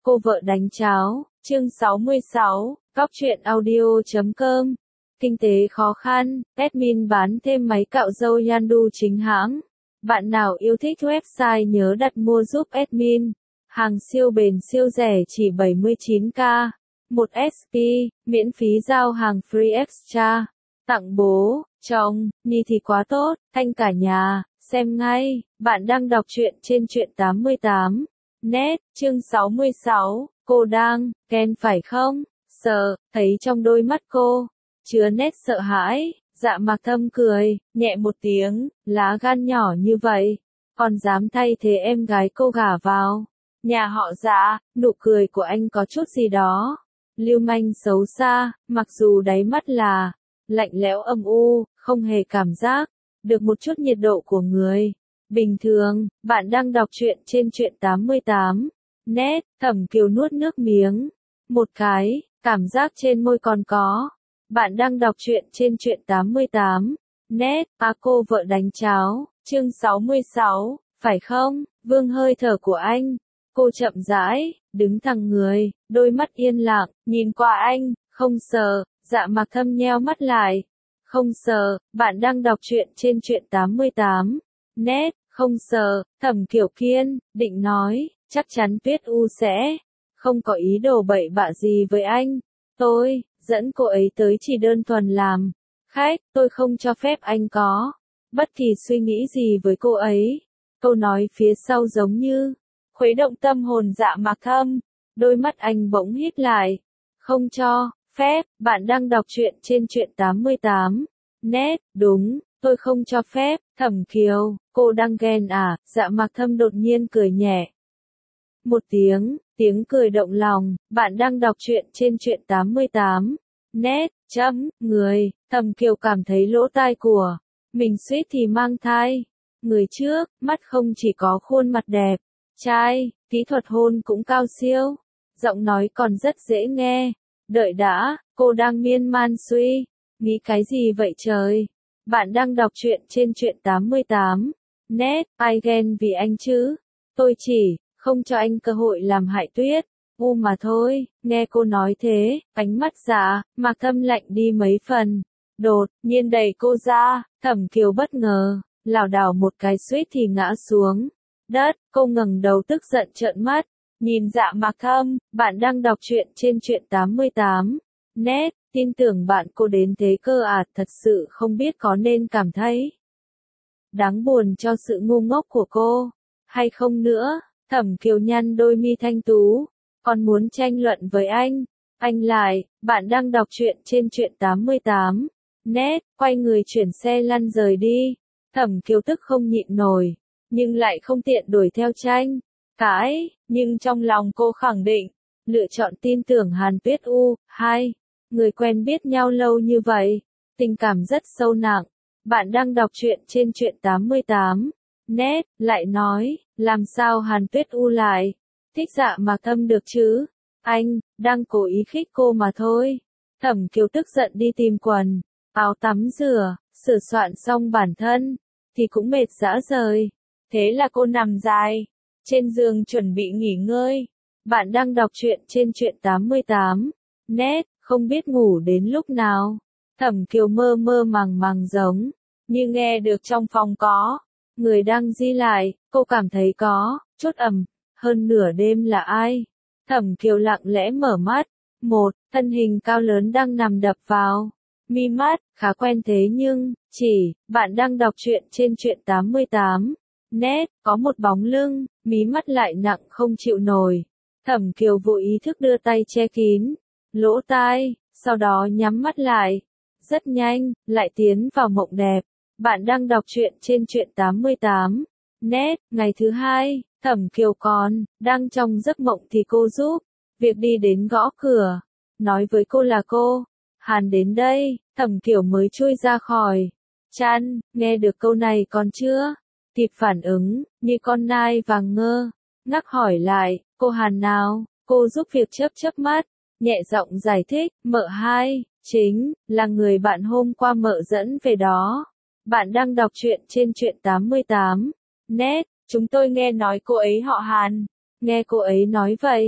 Cô vợ đánh cháo, chương 66, Góc truyện audio.com. Kinh tế khó khăn, admin bán thêm máy cạo râu Yandu chính hãng. Bạn nào yêu thích website nhớ đặt mua giúp admin. Hàng siêu bền siêu rẻ chỉ 79k. 1SP, miễn phí giao hàng free extra. Tặng bố, chồng, Nhi thì quá tốt, thanh cả nhà, xem ngay. Bạn đang đọc truyện trên truyện 88. Net, chương 66, cô đang, Ken phải không? Sợ, thấy trong đôi mắt cô, chứa nét sợ hãi, Dạ Mạc Thâm cười, nhẹ một tiếng, lá gan nhỏ như vậy, còn dám thay thế em gái cô gả vào. Nhà họ Dạ, nụ cười của anh có chút gì đó, lưu manh xấu xa, mặc dù đáy mắt là, lạnh lẽo âm u, không hề cảm giác, được một chút nhiệt độ của người. Bình thường, bạn đang đọc truyện trên truyện 88. Net, Thẩm Kiều nuốt nước miếng. Một cái, cảm giác trên môi còn có. Bạn đang đọc truyện trên truyện 88. Net, cô vợ đánh cháo, chương 66, phải không? Vương hơi thở của anh. Cô chậm rãi, đứng thẳng người, đôi mắt yên lặng, nhìn qua anh, không sợ. Dạ Mạc Thâm nheo mắt lại. Không sợ, bạn đang đọc truyện trên truyện 88. Net, không sợ, Thẩm Kiều Kiên, định nói, chắc chắn Tuyết U sẽ không có ý đồ bậy bạ gì với anh. Tôi, dẫn cô ấy tới chỉ đơn thuần làm khách, tôi không cho phép anh có bất kỳ suy nghĩ gì với cô ấy. Câu nói phía sau giống như khuấy động tâm hồn Dạ Mạc Thâm, đôi mắt anh bỗng hít lại. Không cho phép, bạn đang đọc truyện trên truyện 88. Net, đúng, tôi không cho phép. Thẩm Kiều, cô đang ghen à? Dạ Mạc Thâm đột nhiên cười nhẹ. Một tiếng cười động lòng. Bạn đang đọc truyện trên truyện 88. Net, người. Thẩm Kiều cảm thấy lỗ tai của mình suýt thì mang thai. Người trước, mắt không chỉ có khuôn mặt đẹp, trai, kỹ thuật hôn cũng cao siêu, giọng nói còn rất dễ nghe. Đợi đã, cô đang miên man suy nghĩ cái gì vậy trời? Bạn đang đọc truyện trên truyện 88. Net, ai ghen vì anh chứ? Tôi chỉ không cho anh cơ hội làm hại Tuyết U mà thôi. Nghe cô nói thế, ánh mắt Dạ Mạc Thâm lạnh đi mấy phần. Đột nhiên đẩy cô ra, Thẩm Kiều bất ngờ, lảo đảo một cái suýt thì ngã xuống đất. Cô ngẩng đầu tức giận trợn mắt, nhìn Dạ Mạc Thâm. Bạn đang đọc truyện trên truyện 88. Net, tin tưởng bạn cô đến thế cơ à? Thật sự không biết có nên cảm thấy đáng buồn cho sự ngu ngốc của cô hay không nữa. Thẩm Kiều nhăn đôi mi thanh tú, còn muốn tranh luận với anh. Anh lại, bạn đang đọc truyện trên truyện 88. Net, quay người chuyển xe lăn rời đi. Thẩm Kiều tức không nhịn nổi, nhưng lại không tiện đuổi theo tranh cãi, nhưng trong lòng cô khẳng định, lựa chọn tin tưởng Hàn Tuyết U. Hai người quen biết nhau lâu như vậy, tình cảm rất sâu nặng. Bạn đang đọc truyện trên truyện 88. Net, lại nói, làm sao Hàn Tuyết U lại thích Dạ Mạc Thâm được chứ? Anh đang cố ý khích cô mà thôi. Thẩm Kiều tức giận đi tìm quần áo tắm rửa, sửa soạn xong bản thân thì cũng mệt rã rời. Thế là cô nằm dài trên giường chuẩn bị nghỉ ngơi. Bạn đang đọc truyện trên truyện 88. Net, không biết ngủ đến lúc nào. Thẩm Kiều mơ mơ màng màng giống như nghe được trong phòng có người đang di lại. Cô cảm thấy có chút ẩm. Hơn nửa đêm là ai? Thẩm Kiều lặng lẽ mở mắt. Một thân hình cao lớn đang nằm đập vào mi mắt, khá quen thế nhưng bạn đang đọc truyện trên truyện 88. Net, có một bóng lưng, mí mắt lại nặng không chịu nổi. Thẩm Kiều vô ý thức đưa tay che kín lỗ tai, sau đó nhắm mắt lại. Rất nhanh, lại tiến vào mộng đẹp. Bạn đang đọc truyện trên truyện 88. Net, ngày thứ hai, Thẩm Kiều còn đang trong giấc mộng thì cô giúp việc đi đến gõ cửa, nói với cô là cô Hàn đến đây. Thẩm Kiều mới chui ra khỏi chăn, nghe được câu này còn chưa kịp phản ứng, như con nai vàng ngơ ngác hỏi lại, cô Hàn nào? Cô giúp việc chớp mắt, nhẹ giọng giải thích, mợ hai, chính là người bạn hôm qua mợ dẫn về đó. Bạn đang đọc truyện trên truyện 88. Net, chúng tôi nghe nói cô ấy họ Hàn. Nghe cô ấy nói vậy,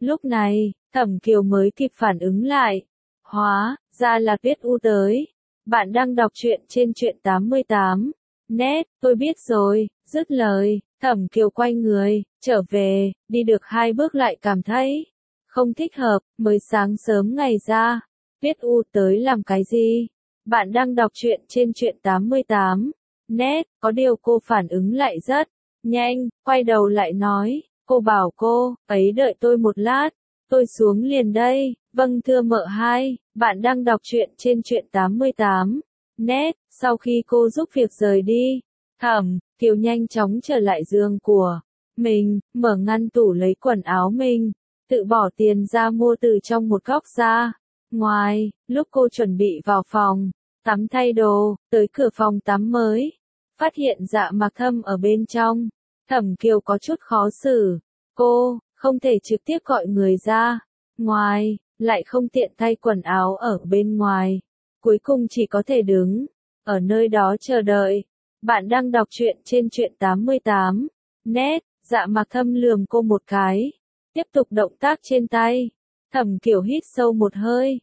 Lúc này, Thẩm Kiều mới kịp phản ứng lại. Hóa ra là Tuyết U tới. Bạn đang đọc truyện trên truyện 88. Net, tôi biết rồi, dứt lời, Thẩm Kiều quay người, trở về, đi được 2 bước lại cảm thấy không thích hợp, mới sáng sớm ngày ra. Tuyết U tới làm cái gì? Bạn đang đọc truyện trên truyện 88. Net, có điều cô phản ứng lại rất nhanh, quay đầu lại nói, cô bảo cô ấy đợi tôi một lát, tôi xuống liền đây. Vâng thưa mợ hai, bạn đang đọc truyện trên truyện 88. Net, sau khi cô giúp việc rời đi, Thẩm Kiều nhanh chóng trở lại giường của mình, mở ngăn tủ lấy quần áo mình, tự bỏ tiền ra mua từ trong một góc ra. Ngoài, lúc cô chuẩn bị vào phòng tắm thay đồ, tới cửa phòng tắm mới, phát hiện Dạ Mạc Thâm ở bên trong. Thẩm Kiều có chút khó xử, cô không thể trực tiếp gọi người ra ngoài, lại không tiện thay quần áo ở bên ngoài, cuối cùng chỉ có thể đứng ở nơi đó chờ đợi. Bạn đang đọc truyện trên truyện 88. Net, Dạ Mạc Thâm lườm cô một cái, tiếp tục động tác trên tay. Thẩm Kiều hít sâu một hơi.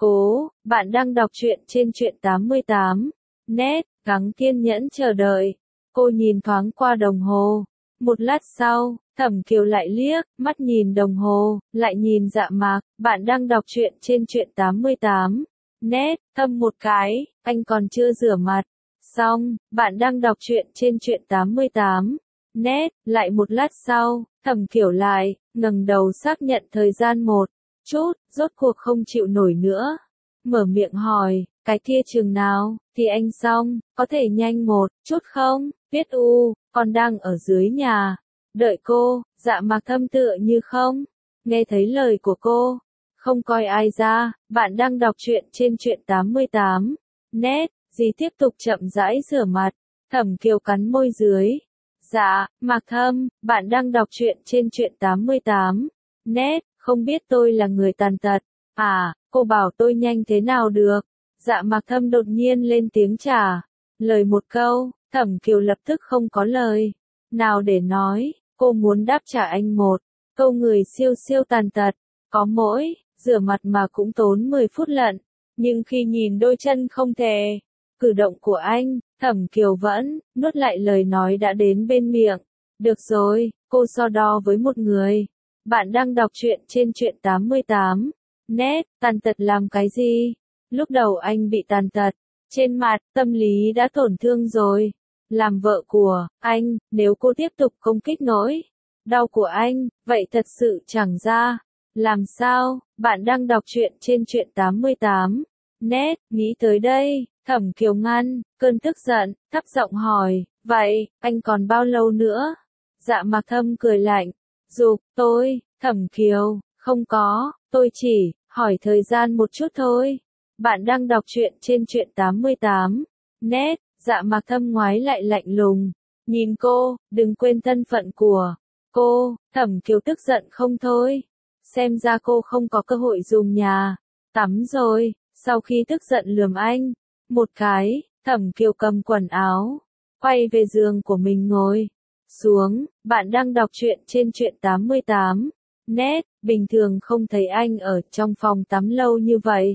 Bạn đang đọc truyện trên truyện 88. Net, gắng kiên nhẫn chờ đợi. Cô nhìn thoáng qua đồng hồ. Một lát sau, Thẩm Kiều lại liếc mắt nhìn đồng hồ, lại nhìn Dạ Mạc. Bạn đang đọc truyện trên truyện 88. Net, Thâm một cái, anh còn chưa rửa mặt. Xong, bạn đang đọc truyện trên truyện 88. Net, lại một lát sau, Thẩm Kiều lại ngẩng đầu xác nhận thời gian một chút, rốt cuộc không chịu nổi nữa. Mở miệng hỏi, cái kia chừng nào thì anh xong, có thể nhanh một chút không? Tuyết U, còn đang ở dưới nhà. Đợi cô. Dạ Mạc Thâm tựa như không nghe thấy lời của cô, không coi ai ra. Bạn đang đọc truyện trên truyện 88. Net, gì tiếp tục chậm rãi rửa mặt. Thẩm Kiều cắn môi dưới. Dạ, Mạc Thâm, bạn đang đọc truyện trên truyện 88. Net, không biết tôi là người tàn tật. À, cô bảo tôi nhanh thế nào được? Dạ Mạc Thâm đột nhiên lên tiếng trả lời một câu. Thẩm Kiều lập tức không có lời nào để nói. Cô muốn đáp trả anh một câu người siêu siêu tàn tật, có mỗi rửa mặt mà cũng tốn 10 phút lận. Nhưng khi nhìn đôi chân không thể cử động của anh, Thẩm Kiều vẫn nuốt lại lời nói đã đến bên miệng. Được rồi, cô so đo với một người. Bạn đang đọc truyện trên truyện 88. Net, tàn tật làm cái gì? Lúc đầu anh bị tàn tật trên mặt, tâm lý đã tổn thương rồi. Làm vợ của anh, nếu cô tiếp tục công kích nỗi đau của anh, vậy thật sự chẳng ra làm sao. Bạn đang đọc truyện trên truyện 88. Net, nghĩ tới đây, Thẩm Kiều ngăn cơn tức giận, thấp giọng hỏi, vậy, anh còn bao lâu nữa? Dạ Mạc Thâm cười lạnh, giục tôi. Thẩm Kiều, không có, tôi chỉ hỏi thời gian một chút thôi. Bạn đang đọc truyện trên truyện 88. Net, Dạ Mạc Thâm ngoái lại lạnh lùng nhìn cô, đừng quên thân phận của cô. Thẩm Kiều tức giận không thôi, xem ra cô không có cơ hội dùng nhà tắm rồi. Sau khi tức giận lườm anh một cái, Thẩm Kiều cầm quần áo, quay về giường của mình ngồi xuống. Bạn đang đọc truyện trên truyện 88. Net, bình thường không thấy anh ở trong phòng tắm lâu như vậy.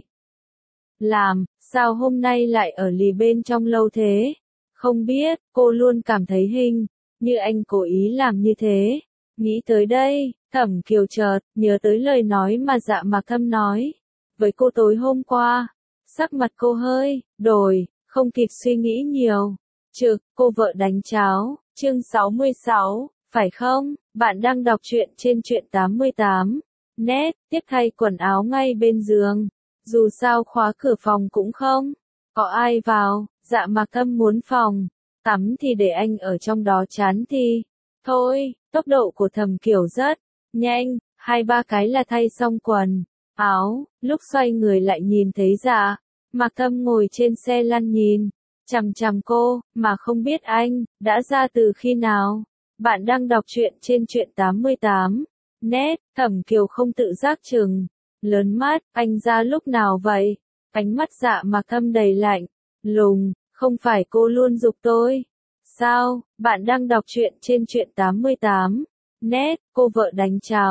Làm sao hôm nay lại ở lì bên trong lâu thế? Không biết, cô luôn cảm thấy hình như anh cố ý làm như thế. Nghĩ tới đây, Thẩm Kiều chợt nhớ tới lời nói mà Dạ Mạc Thâm nói với cô tối hôm qua. Sắc mặt cô hơi đổi, không kịp suy nghĩ nhiều. Trực, cô vợ đánh cháo. Chương 66, phải không? Bạn đang đọc truyện trên truyện 88. Net, tiếp thay quần áo ngay bên giường. Dù sao khóa cửa phòng cũng không có ai vào. Dạ Mạc Thâm muốn phòng tắm thì để anh ở trong đó, chán thì thôi. Tốc độ của Thẩm Kiều rất nhanh, 2-3 cái là thay xong quần áo. Lúc xoay người lại nhìn thấy Dạ Mạc Thâm ngồi trên xe lăn nhìn chằm chằm cô, mà không biết anh đã ra từ khi nào. Bạn đang đọc truyện trên truyện 88. Net, Thẩm Kiều không tự giác chừng lớn mắt, anh ra lúc nào vậy? Ánh mắt Dạ Mạc Thâm đầy lạnh lùng, không phải cô luôn giục tôi sao? Bạn đang đọc truyện trên truyện 88. Net, cô vợ đánh cháo.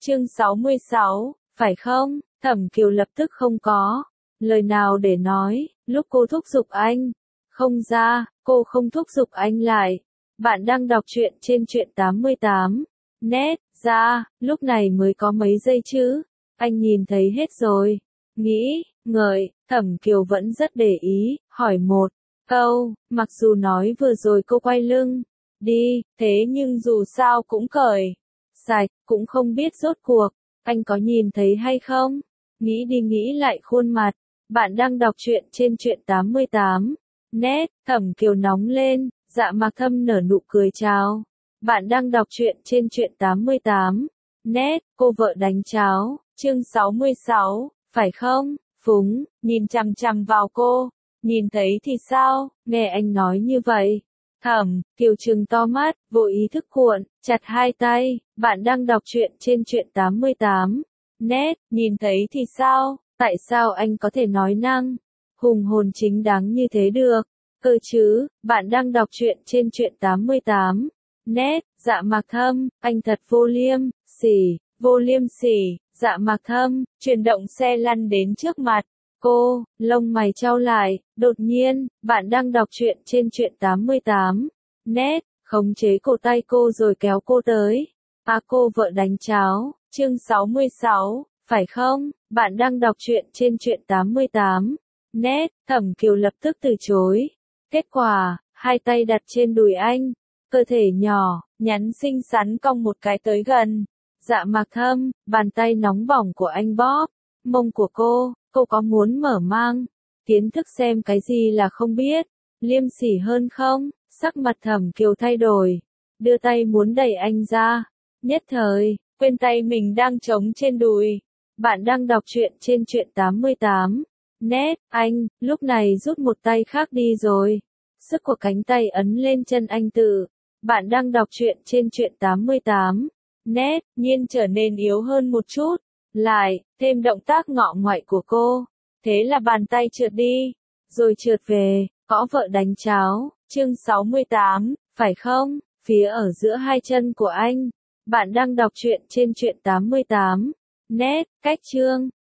chương 66, phải không? Thẩm Kiều lập tức không có lời nào để nói, lúc cô thúc giục anh. Không ra, cô không thúc giục anh lại. Bạn đang đọc truyện trên truyện 88. Net, ra, lúc này mới có mấy giây chứ. Anh nhìn thấy hết rồi. Nghĩ, ngợi, Thẩm Kiều vẫn rất để ý, hỏi một câu, mặc dù nói vừa rồi cô quay lưng đi, thế nhưng dù sao cũng cởi sạch, cũng không biết rốt cuộc, anh có nhìn thấy hay không? Nghĩ đi nghĩ lại khuôn mặt. Bạn đang đọc truyện trên truyện 88. Net, Thẩm Kiều nóng lên, Dạ Mạc Thâm nở nụ cười chào. Bạn đang đọc truyện trên truyện 88. Net, cô vợ đánh cháo, chương 66, phải không? Phúng, nhìn chằm chằm vào cô. Nhìn thấy thì sao? Nghe anh nói như vậy. Thẩm Kiều trừng to mắt, vô ý thức cuộn chặt hai tay. Bạn đang đọc truyện trên truyện 88. Net, nhìn thấy thì sao? Tại sao anh có thể nói năng hùng hồn chính đáng như thế được? Cơ chứ, bạn đang đọc truyện trên truyện 88. Net, Dạ Mạc Thâm, anh thật vô liêm sỉ, Dạ Mạc Thâm, chuyển động xe lăn đến trước mặt. Cô, lông mày chau lại, đột nhiên, bạn đang đọc truyện trên truyện 88. Net, khống chế cổ tay cô rồi kéo cô tới. Cô vợ đánh cháo, chương 66, phải không? Bạn đang đọc truyện trên truyện 88. Net, Thẩm Kiều lập tức từ chối. Kết quả, hai tay đặt trên đùi anh, cơ thể nhỏ, nhắn xinh xắn cong một cái tới gần. Dạ Mạc Thâm, bàn tay nóng bỏng của anh bóp mông của cô có muốn mở mang kiến thức xem cái gì là không biết, liêm sỉ hơn không? Sắc mặt Thẩm Kiều thay đổi, đưa tay muốn đẩy anh ra, nhất thời, quên tay mình đang trống trên đùi. Bạn đang đọc truyện trên truyện 88. Net, anh, lúc này rút một tay khác đi rồi. Sức của cánh tay ấn lên chân anh tự. Bạn đang đọc truyện trên truyện 88. Net, nhiên trở nên yếu hơn một chút. Lại, thêm động tác ngọ ngoại của cô. Thế là bàn tay trượt đi. Rồi trượt về, gõ vợ đánh cháo. Chương 68, phải không? Phía ở giữa hai chân của anh. Bạn đang đọc truyện trên truyện 88. Net, cách chương.